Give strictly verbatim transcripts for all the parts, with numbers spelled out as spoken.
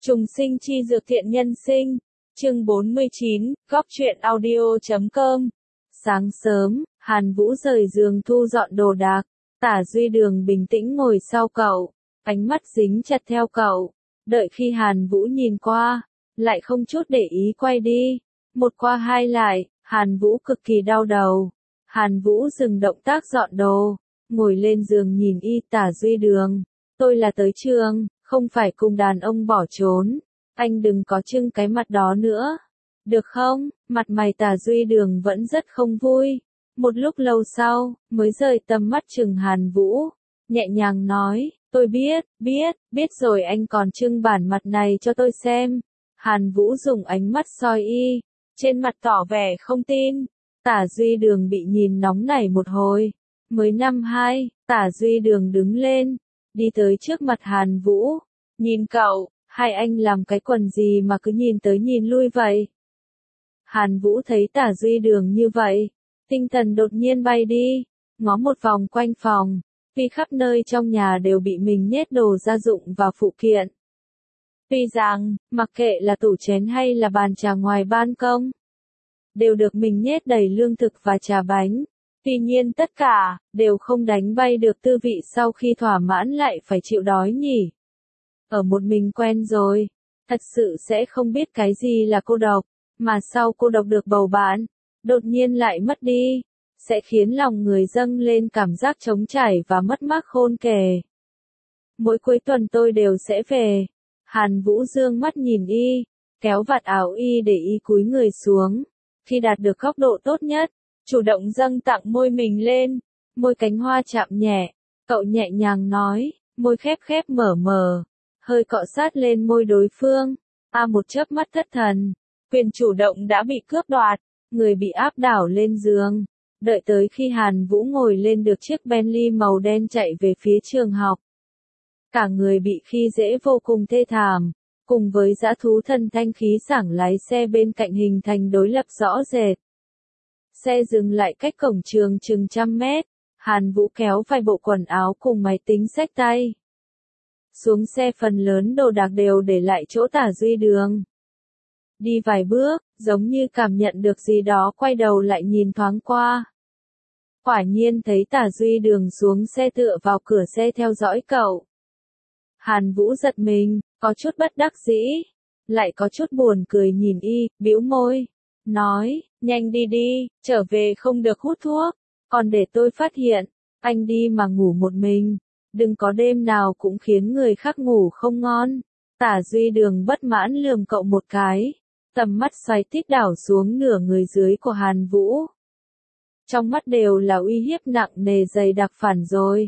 Trùng sinh chi dược thiện nhân sinh, chương bốn mươi chín, góc truyện audio chấm com. Sáng sớm, Hàn Vũ rời giường thu dọn đồ đạc, Tả Duy Đường bình tĩnh ngồi sau cậu, ánh mắt dính chặt theo cậu, đợi khi Hàn Vũ nhìn qua, lại không chút để ý quay đi, một qua hai lại, Hàn Vũ cực kỳ đau đầu. Hàn Vũ dừng động tác dọn đồ, ngồi lên giường nhìn y. Tả Duy Đường, tôi là tới trường, không phải cùng đàn ông bỏ trốn, anh đừng có trưng cái mặt đó nữa, được không? Mặt mày Tả Duy Đường vẫn rất không vui, một lúc lâu sau, mới rời tầm mắt chừng Hàn Vũ, nhẹ nhàng nói, tôi biết, biết, biết rồi, anh còn trưng bản mặt này cho tôi xem. Hàn Vũ dùng ánh mắt soi y, trên mặt tỏ vẻ không tin. Tả Duy Đường bị nhìn nóng nảy một hồi, mới năm hai, Tả Duy Đường đứng lên, đi tới trước mặt Hàn Vũ, nhìn cậu, hai anh làm cái quần gì mà cứ nhìn tới nhìn lui vậy? Hàn Vũ thấy Tả Duy Đường như vậy, tinh thần đột nhiên bay đi, ngó một vòng quanh phòng, vì khắp nơi trong nhà đều bị mình nhét đồ gia dụng và phụ kiện. Tuy rằng, mặc kệ là tủ chén hay là bàn trà ngoài ban công, đều được mình nhét đầy lương thực và trà bánh. Tuy nhiên tất cả, đều không đánh bay được tư vị sau khi thỏa mãn lại phải chịu đói nhỉ. Ở một mình quen rồi, thật sự sẽ không biết cái gì là cô độc, mà sau cô độc được bầu bạn, đột nhiên lại mất đi, sẽ khiến lòng người dâng lên cảm giác trống trải và mất mát khôn kể. Mỗi cuối tuần tôi đều sẽ về. Hàn Vũ dương mắt nhìn y, kéo vạt áo y để y cúi người xuống. Khi đạt được góc độ tốt nhất, chủ động dâng tặng môi mình lên, môi cánh hoa chạm nhẹ, cậu nhẹ nhàng nói, môi khép khép mở mở, hơi cọ sát lên môi đối phương. A một chớp mắt thất thần, quyền chủ động đã bị cướp đoạt, người bị áp đảo lên giường. Đợi tới khi Hàn Vũ ngồi lên được chiếc Bentley màu đen chạy về phía trường học. Cả người bị khi dễ vô cùng thê thảm, cùng với dã thú thần thanh khí sảng lái xe bên cạnh hình thành đối lập rõ rệt. Xe dừng lại cách cổng trường chừng trăm mét, Hàn Vũ kéo vài bộ quần áo cùng máy tính xách tay. Xuống xe phần lớn đồ đạc đều để lại chỗ Tả Duy Đường. Đi vài bước, giống như cảm nhận được gì đó quay đầu lại nhìn thoáng qua. Quả nhiên thấy Tả Duy Đường xuống xe tựa vào cửa xe theo dõi cậu. Hàn Vũ giật mình, có chút bất đắc dĩ, lại có chút buồn cười nhìn y, bĩu môi, nói, nhanh đi đi, trở về không được hút thuốc, còn để tôi phát hiện, anh đi mà ngủ một mình, đừng có đêm nào cũng khiến người khác ngủ không ngon. Tả Duy Đường bất mãn lườm cậu một cái, tầm mắt xoay tít đảo xuống nửa người dưới của Hàn Vũ. Trong mắt đều là uy hiếp nặng nề dày đặc, phản rồi.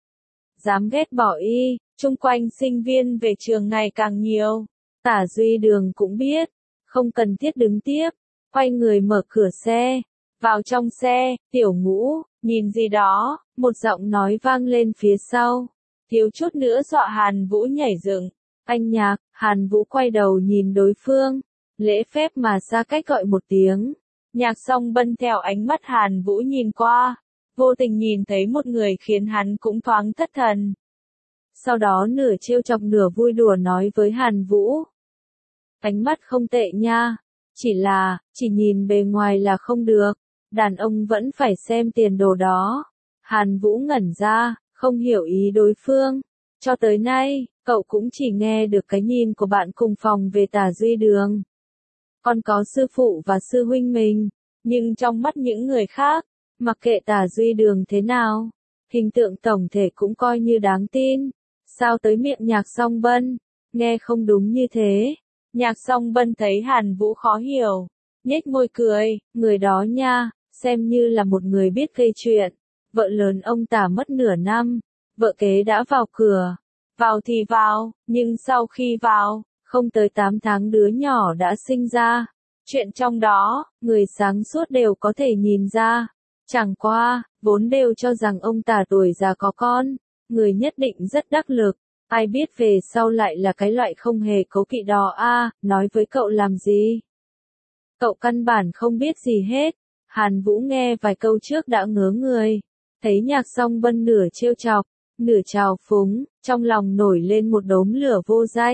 Dám ghét bỏ y, chung quanh sinh viên về trường ngày càng nhiều. Tả Duy Đường cũng biết, không cần thiết đứng tiếp, quay người mở cửa xe, vào trong xe. Tiểu Ngũ, nhìn gì đó, một giọng nói vang lên phía sau, thiếu chút nữa dọa Hàn Vũ nhảy dựng. Anh Nhạc. Hàn Vũ quay đầu nhìn đối phương, lễ phép mà xa cách gọi một tiếng. Nhạc Song Bân theo ánh mắt Hàn Vũ nhìn qua, vô tình nhìn thấy một người khiến hắn cũng thoáng thất thần. Sau đó nửa trêu chọc nửa vui đùa nói với Hàn Vũ, ánh mắt không tệ nha, chỉ là, chỉ nhìn bề ngoài là không được, đàn ông vẫn phải xem tiền đồ đó. Hàn Vũ ngẩn ra, không hiểu ý đối phương. Cho tới nay, cậu cũng chỉ nghe được cái nhìn của bạn cùng phòng về Tả Duy Đường. Còn có sư phụ và sư huynh mình, nhưng trong mắt những người khác, mặc kệ Tả Duy Đường thế nào, hình tượng tổng thể cũng coi như đáng tin. Sao tới miệng Nhạc Song Bân, nghe không đúng như thế. Nhạc Song Bân thấy Hàn Vũ khó hiểu, nhếch môi cười, người đó nha, xem như là một người biết gây chuyện. Vợ lớn ông Tả mất nửa năm, vợ kế đã vào cửa, vào thì vào, nhưng sau khi vào, không tới tám tháng đứa nhỏ đã sinh ra. Chuyện trong đó, người sáng suốt đều có thể nhìn ra. Chẳng qua, vốn đều cho rằng ông Tả tuổi già có con, người nhất định rất đắc lực. Ai biết về sau lại là cái loại không hề cấu kỵ đó a. À, nói với cậu làm gì? Cậu căn bản không biết gì hết. Hàn Vũ nghe vài câu trước đã ngớ người. Thấy Nhạc Song Bân nửa trêu chọc, nửa trào phúng, trong lòng nổi lên một đốm lửa vô danh.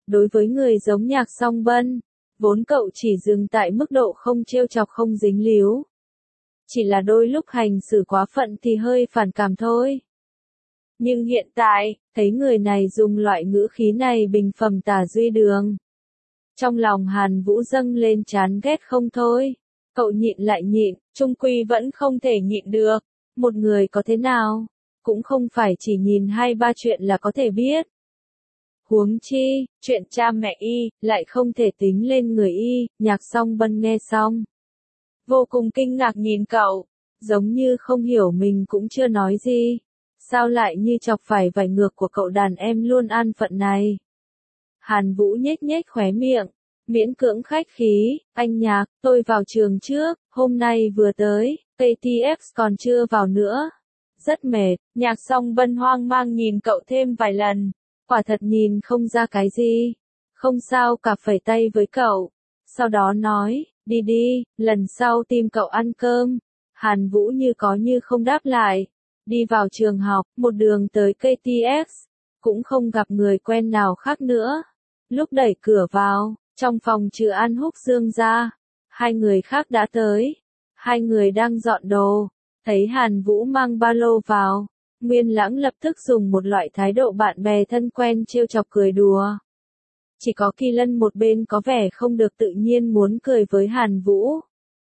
Đối với người giống Nhạc Song Bân, vốn cậu chỉ dừng tại mức độ không trêu chọc không dính líu. Chỉ là đôi lúc hành xử quá phận thì hơi phản cảm thôi. Nhưng hiện tại, thấy người này dùng loại ngữ khí này bình phẩm Tả Duy Đường. Trong lòng Hàn Vũ dâng lên chán ghét không thôi. Cậu nhịn lại nhịn, chung quy vẫn không thể nhịn được. Một người có thế nào, cũng không phải chỉ nhìn hai ba chuyện là có thể biết. Huống chi, chuyện cha mẹ y, lại không thể tính lên người y. Nhạc Song Bân nghe xong, vô cùng kinh ngạc nhìn cậu, giống như không hiểu mình cũng chưa nói gì. Sao lại như chọc phải vải ngược của cậu đàn em luôn an phận này? Hàn Vũ nhếch nhếch khóe miệng, miễn cưỡng khách khí, anh Nhạc, tôi vào trường trước, hôm nay vừa tới, ca tê ép còn chưa vào nữa. Rất mệt. Nhạc Song Bân hoang mang nhìn cậu thêm vài lần, quả thật nhìn không ra cái gì. Không sao cả, phẩy tay với cậu. Sau đó nói, đi đi, lần sau tìm cậu ăn cơm. Hàn Vũ như có như không đáp lại. Đi vào trường học, một đường tới ca tê ép, cũng không gặp người quen nào khác nữa. Lúc đẩy cửa vào, trong phòng trừ An Húc Dương ra, hai người khác đã tới. Hai người đang dọn đồ, thấy Hàn Vũ mang ba lô vào, Nguyên Lãng lập tức dùng một loại thái độ bạn bè thân quen trêu chọc cười đùa. Chỉ có Kỳ Lân một bên có vẻ không được tự nhiên muốn cười với Hàn Vũ.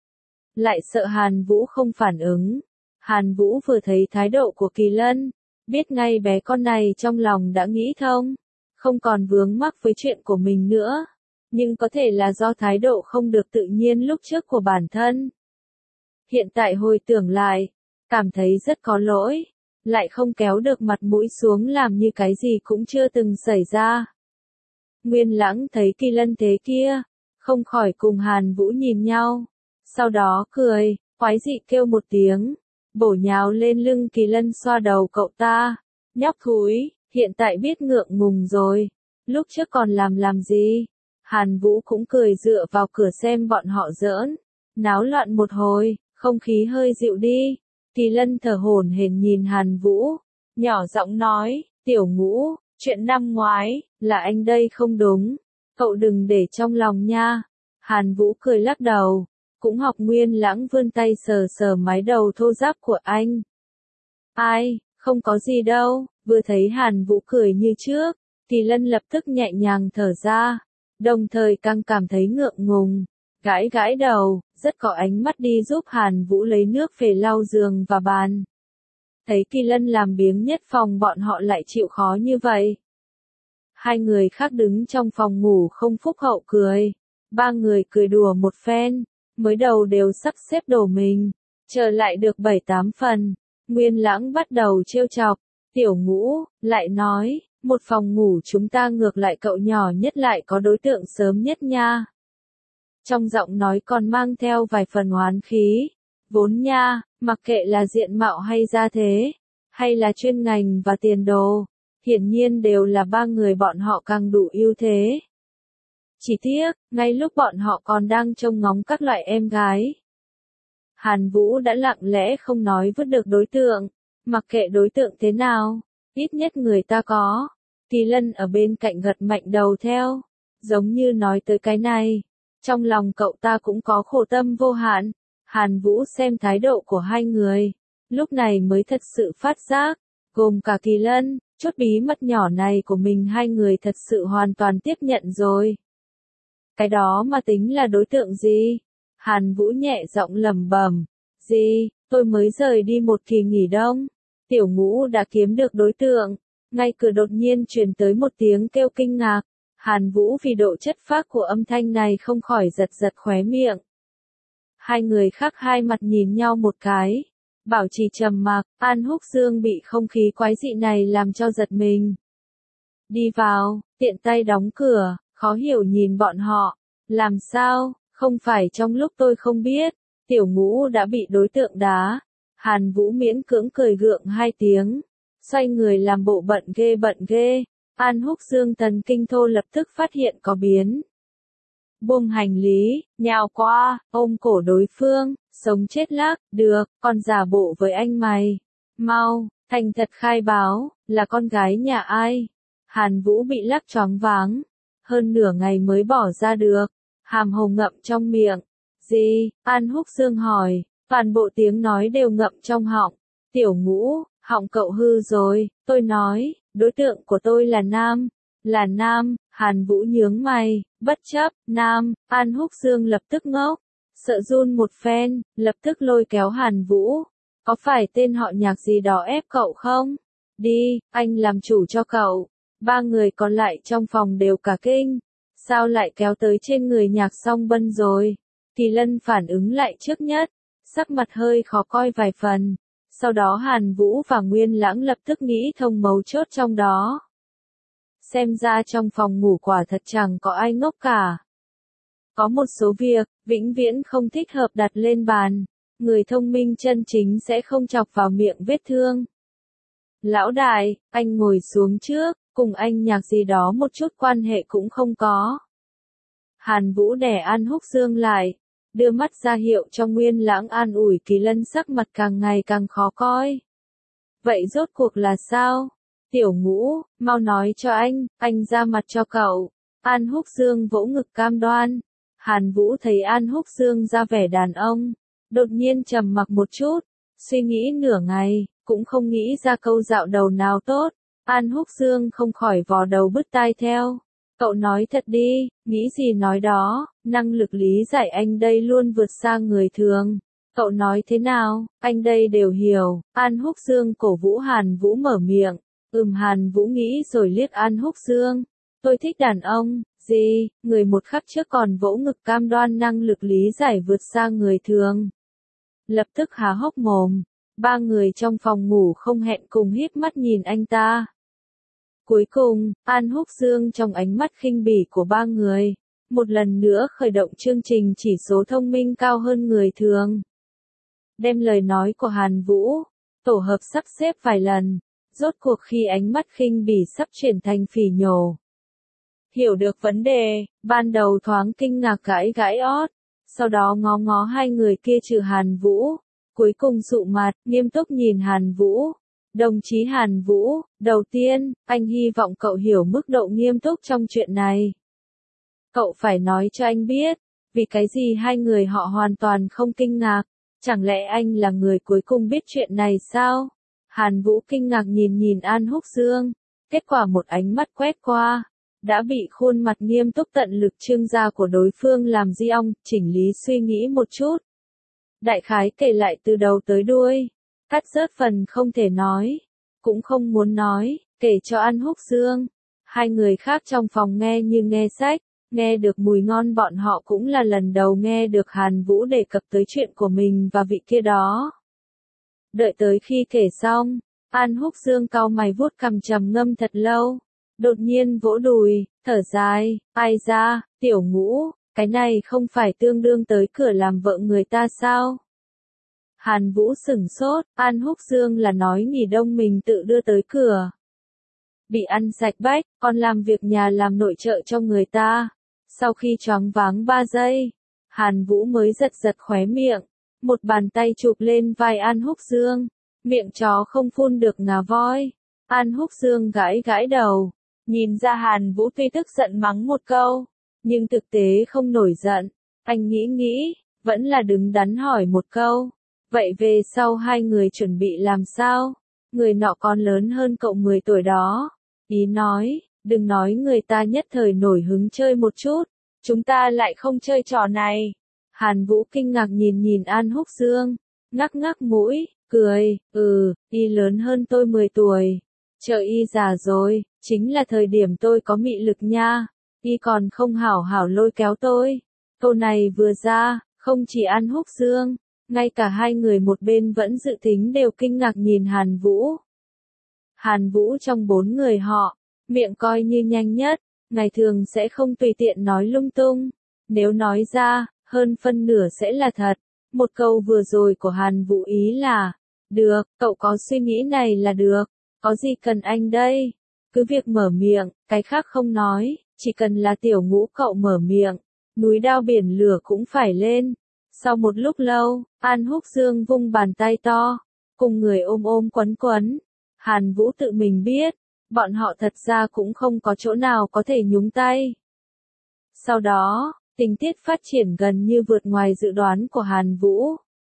Lại sợ Hàn Vũ không phản ứng. Hàn Vũ vừa thấy thái độ của Kỳ Lân, biết ngay bé con này trong lòng đã nghĩ thông, không còn vướng mắc với chuyện của mình nữa. Nhưng có thể là do thái độ không được tự nhiên lúc trước của bản thân. Hiện tại hồi tưởng lại, cảm thấy rất có lỗi, lại không kéo được mặt mũi xuống làm như cái gì cũng chưa từng xảy ra. Nguyên Lãng thấy Kỳ Lân thế kia, không khỏi cùng Hàn Vũ nhìn nhau, sau đó cười, quái dị kêu một tiếng, bổ nhào lên lưng Kỳ Lân xoa đầu cậu ta, nhóc thúi, hiện tại biết ngượng ngùng rồi, lúc trước còn làm làm gì? Hàn Vũ cũng cười dựa vào cửa xem bọn họ giỡn, náo loạn một hồi, không khí hơi dịu đi. Kỳ Lân thở hổn hển nhìn Hàn Vũ, nhỏ giọng nói, Tiểu Ngũ, chuyện năm ngoái, là anh đây không đúng, cậu đừng để trong lòng nha. Hàn Vũ cười lắc đầu, cũng học Nguyên Lãng vươn tay sờ sờ mái đầu thô ráp của anh. Ai, không có gì đâu. Vừa thấy Hàn Vũ cười như trước, Kỳ Lân lập tức nhẹ nhàng thở ra, đồng thời càng cảm thấy ngượng ngùng, gãi gãi đầu, rất có ánh mắt đi giúp Hàn Vũ lấy nước về lau giường và bàn. Thấy Kỳ Lân làm biếng nhất phòng bọn họ lại chịu khó như vậy. Hai người khác đứng trong phòng ngủ không phúc hậu cười, ba người cười đùa một phen, mới đầu đều sắp xếp đồ mình, trở lại được bảy tám phần, Nguyên Lãng bắt đầu trêu chọc. Tiểu Ngũ, lại nói, một phòng ngủ chúng ta ngược lại cậu nhỏ nhất lại có đối tượng sớm nhất nha. Trong giọng nói còn mang theo vài phần oán khí, vốn nha, mặc kệ là diện mạo hay gia thế, hay là chuyên ngành và tiền đồ, hiển nhiên đều là ba người bọn họ càng đủ ưu thế. Chỉ tiếc, ngay lúc bọn họ còn đang trông ngóng các loại em gái, Hàn Vũ đã lặng lẽ không nói vứt được đối tượng. Mặc kệ đối tượng thế nào, ít nhất người ta có. Kỳ Lân ở bên cạnh gật mạnh đầu theo, giống như nói tới cái này. Trong lòng cậu ta cũng có khổ tâm vô hạn. Hàn Vũ xem thái độ của hai người, lúc này mới thật sự phát giác, gồm cả Kỳ Lân, chút bí mật nhỏ này của mình hai người thật sự hoàn toàn tiếp nhận rồi. Cái đó mà tính là đối tượng gì? Hàn Vũ nhẹ giọng lẩm bẩm, gì, tôi mới rời đi một kỳ nghỉ đông. Tiểu Ngũ đã kiếm được đối tượng, ngay cửa đột nhiên truyền tới một tiếng kêu kinh ngạc, Hàn Vũ vì độ chất phác của âm thanh này không khỏi giật giật khóe miệng. Hai người khác hai mặt nhìn nhau một cái, bảo trì trầm mặc, An Húc Dương bị không khí quái dị này làm cho giật mình. Đi vào, tiện tay đóng cửa, khó hiểu nhìn bọn họ, làm sao, không phải trong lúc tôi không biết, Tiểu Ngũ đã bị đối tượng đá. Hàn Vũ miễn cưỡng cười gượng hai tiếng, xoay người làm bộ bận ghê bận ghê. An Húc Dương thần kinh thô lập tức phát hiện có biến. Buông hành lý, nhào qua, ôm cổ đối phương, sống chết lác, được, còn giả bộ với anh mày. Mau, thành thật khai báo, là con gái nhà ai? Hàn Vũ bị lắc choáng váng, hơn nửa ngày mới bỏ ra được, hàm hồ ngậm trong miệng. Gì? An Húc Dương hỏi, toàn bộ tiếng nói đều ngậm trong họng. Tiểu Ngũ, họng cậu hư rồi, tôi nói, đối tượng của tôi là nam. Là nam, Hàn Vũ nhướng mày, bất chấp, nam, An Húc Dương lập tức ngốc, sợ run một phen, lập tức lôi kéo Hàn Vũ. Có phải tên họ Nhạc gì đó ép cậu không? Đi, anh làm chủ cho cậu. Ba người còn lại trong phòng đều cả kinh. Sao lại kéo tới trên người Nhạc Song Bân rồi? Kỳ Lân phản ứng lại trước nhất, sắc mặt hơi khó coi vài phần. Sau đó Hàn Vũ và Nguyên Lãng lập tức nghĩ thông mấu chốt trong đó. Xem ra trong phòng ngủ quả thật chẳng có ai ngốc cả. Có một số việc, vĩnh viễn không thích hợp đặt lên bàn. Người thông minh chân chính sẽ không chọc vào miệng vết thương. Lão đại, anh ngồi xuống trước, cùng anh Nhạc gì đó một chút quan hệ cũng không có. Hàn Vũ đè An Húc Dương lại, đưa mắt ra hiệu cho Nguyên Lãng an ủi. Kỳ Lân sắc mặt càng ngày càng khó coi. Vậy rốt cuộc là sao? Tiểu Ngũ, mau nói cho anh, anh ra mặt cho cậu. An Húc Dương vỗ ngực cam đoan. Hàn Vũ thấy An Húc Dương ra vẻ đàn ông, đột nhiên trầm mặc một chút, suy nghĩ nửa ngày, cũng không nghĩ ra câu dạo đầu nào tốt. An Húc Dương không khỏi vò đầu bứt tai theo. Cậu nói thật đi, nghĩ gì nói đó, năng lực lý giải anh đây luôn vượt xa người thường. Cậu nói thế nào, anh đây đều hiểu. An Húc Dương cổ vũ Hàn Vũ mở miệng. Ừm Hàn Vũ nghĩ rồi liếc An Húc Dương. Tôi thích đàn ông, gì, người một khắc trước còn vỗ ngực cam đoan năng lực lý giải vượt xa người thường. Lập tức há hốc mồm, ba người trong phòng ngủ không hẹn cùng híp mắt nhìn anh ta. Cuối cùng, An Húc Dương trong ánh mắt khinh bỉ của ba người, một lần nữa khởi động chương trình chỉ số thông minh cao hơn người thường. Đem lời nói của Hàn Vũ, tổ hợp sắp xếp vài lần, rốt cuộc khi ánh mắt khinh bỉ sắp chuyển thành phỉ nhổ. Hiểu được vấn đề, ban đầu thoáng kinh ngạc gãi gãi ót, sau đó ngó ngó hai người kia trừ Hàn Vũ, cuối cùng sụ mặt, nghiêm túc nhìn Hàn Vũ. Đồng chí Hàn Vũ, đầu tiên, anh hy vọng cậu hiểu mức độ nghiêm túc trong chuyện này. Cậu phải nói cho anh biết, vì cái gì hai người họ hoàn toàn không kinh ngạc, chẳng lẽ anh là người cuối cùng biết chuyện này sao? Hàn Vũ kinh ngạc nhìn nhìn An Húc Dương, kết quả một ánh mắt quét qua, đã bị khuôn mặt nghiêm túc tận lực trương gia của đối phương làm di ong, chỉnh lý suy nghĩ một chút. Đại khái kể lại từ đầu tới đuôi, cắt rớt phần không thể nói, cũng không muốn nói, kể cho An Húc Dương. Hai người khác trong phòng nghe như nghe sách, nghe được mùi ngon. Bọn họ cũng là lần đầu nghe được Hàn Vũ đề cập tới chuyện của mình và vị kia đó. Đợi tới khi kể xong, An Húc Dương cau mày vuốt cằm trầm ngâm thật lâu, đột nhiên vỗ đùi, thở dài, ai ra, Tiểu Ngũ, cái này không phải tương đương tới cửa làm vợ người ta sao? Hàn Vũ sửng sốt, An Húc Dương là nói nghỉ đông mình tự đưa tới cửa. Bị ăn sạch bách, còn làm việc nhà làm nội trợ cho người ta. Sau khi choáng váng ba giây, Hàn Vũ mới giật giật khóe miệng, một bàn tay chụp lên vai An Húc Dương, miệng chó không phun được ngà voi. An Húc Dương gãi gãi đầu, nhìn ra Hàn Vũ tuy tức giận mắng một câu, nhưng thực tế không nổi giận. Anh nghĩ nghĩ, vẫn là đứng đắn hỏi một câu. Vậy về sau hai người chuẩn bị làm sao? Người nọ còn lớn hơn cậu mười tuổi đó. Ý nói, đừng nói người ta nhất thời nổi hứng chơi một chút, chúng ta lại không chơi trò này. Hàn Vũ kinh ngạc nhìn nhìn An Húc Dương, ngắc ngắc mũi, cười, ừ, y lớn hơn tôi mười tuổi. Chờ y già rồi, chính là thời điểm tôi có mị lực nha. Y còn không hảo hảo lôi kéo tôi. Câu này vừa ra, không chỉ An Húc Dương, ngay cả hai người một bên vẫn dự tính đều kinh ngạc nhìn Hàn Vũ. Hàn Vũ trong bốn người họ, miệng coi như nhanh nhất, ngày thường sẽ không tùy tiện nói lung tung. Nếu nói ra, hơn phân nửa sẽ là thật. Một câu vừa rồi của Hàn Vũ ý là, được, cậu có suy nghĩ này là được, có gì cần anh đây? Cứ việc mở miệng, cái khác không nói, chỉ cần là Tiểu Ngũ cậu mở miệng, núi đao biển lửa cũng phải lên. Sau một lúc lâu, An Húc Dương vung bàn tay to, cùng người ôm ôm quấn quấn. Hàn Vũ tự mình biết, bọn họ thật ra cũng không có chỗ nào có thể nhúng tay. Sau đó, tình tiết phát triển gần như vượt ngoài dự đoán của Hàn Vũ.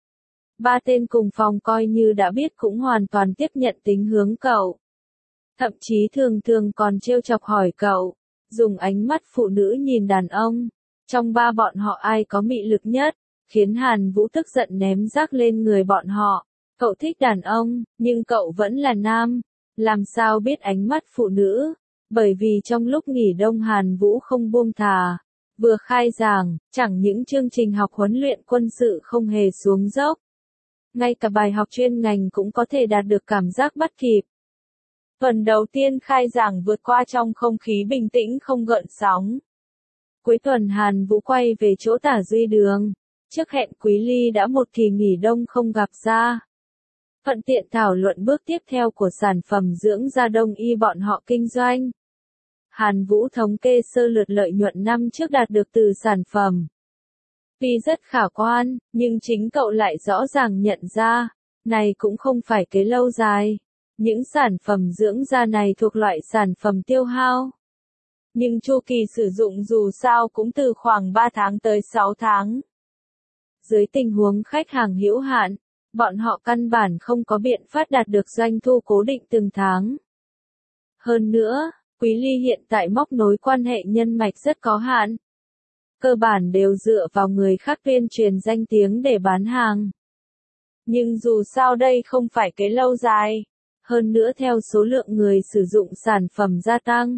Ba tên cùng phòng coi như đã biết cũng hoàn toàn tiếp nhận tính hướng cậu. Thậm chí thường thường còn trêu chọc hỏi cậu, dùng ánh mắt phụ nữ nhìn đàn ông. Trong ba bọn họ ai có mị lực nhất, khiến Hàn Vũ tức giận ném rác lên người bọn họ. Cậu thích đàn ông, nhưng cậu vẫn là nam. Làm sao biết ánh mắt phụ nữ? Bởi vì trong lúc nghỉ đông Hàn Vũ không buông thà. Vừa khai giảng, chẳng những chương trình học huấn luyện quân sự không hề xuống dốc. Ngay cả bài học chuyên ngành cũng có thể đạt được cảm giác bắt kịp. Tuần đầu tiên khai giảng vượt qua trong không khí bình tĩnh không gợn sóng. Cuối tuần Hàn Vũ quay về chỗ Tả Duy Đường. Trước hẹn Quý Ly đã một kỳ nghỉ đông không gặp ra. Thuận tiện thảo luận bước tiếp theo của sản phẩm dưỡng da đông y bọn họ kinh doanh. Hàn Vũ thống kê sơ lược lợi nhuận năm trước đạt được từ sản phẩm. Tuy rất khả quan, nhưng chính cậu lại rõ ràng nhận ra, này cũng không phải kế lâu dài. Những sản phẩm dưỡng da này thuộc loại sản phẩm tiêu hao. Nhưng chu kỳ sử dụng dù sao cũng từ khoảng ba tháng tới sáu tháng. Dưới tình huống khách hàng hữu hạn, bọn họ căn bản không có biện pháp đạt được doanh thu cố định từng tháng. Hơn nữa, Quý Ly hiện tại móc nối quan hệ nhân mạch rất có hạn. Cơ bản đều dựa vào người khác tuyên truyền danh tiếng để bán hàng. Nhưng dù sao đây không phải kế lâu dài. Hơn nữa theo số lượng người sử dụng sản phẩm gia tăng.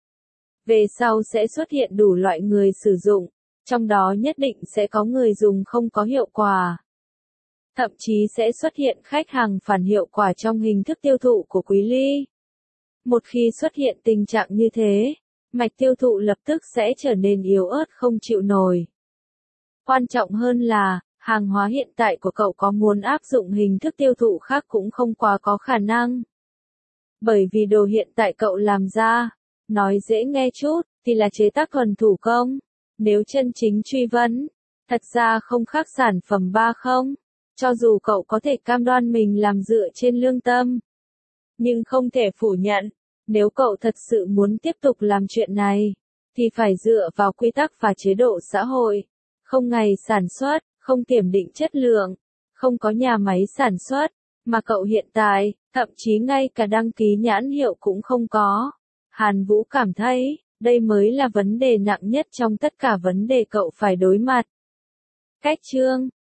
Về sau sẽ xuất hiện đủ loại người sử dụng, trong đó nhất định sẽ có người dùng không có hiệu quả. Thậm chí sẽ xuất hiện khách hàng phản hiệu quả trong hình thức tiêu thụ của Quý Ly. Một khi xuất hiện tình trạng như thế, mạch tiêu thụ lập tức sẽ trở nên yếu ớt không chịu nổi. Quan trọng hơn là, hàng hóa hiện tại của cậu có muốn áp dụng hình thức tiêu thụ khác cũng không quá có khả năng. Bởi vì đồ hiện tại cậu làm ra, nói dễ nghe chút, thì là chế tác thuần thủ công. Nếu chân chính truy vấn, thật ra không khác sản phẩm ba không. Cho dù cậu có thể cam đoan mình làm dựa trên lương tâm. Nhưng không thể phủ nhận, nếu cậu thật sự muốn tiếp tục làm chuyện này, thì phải dựa vào quy tắc và chế độ xã hội. Không ngày sản xuất, không kiểm định chất lượng, không có nhà máy sản xuất, mà cậu hiện tại, thậm chí ngay cả đăng ký nhãn hiệu cũng không có. Hàn Vũ cảm thấy, đây mới là vấn đề nặng nhất trong tất cả vấn đề cậu phải đối mặt. Cách chương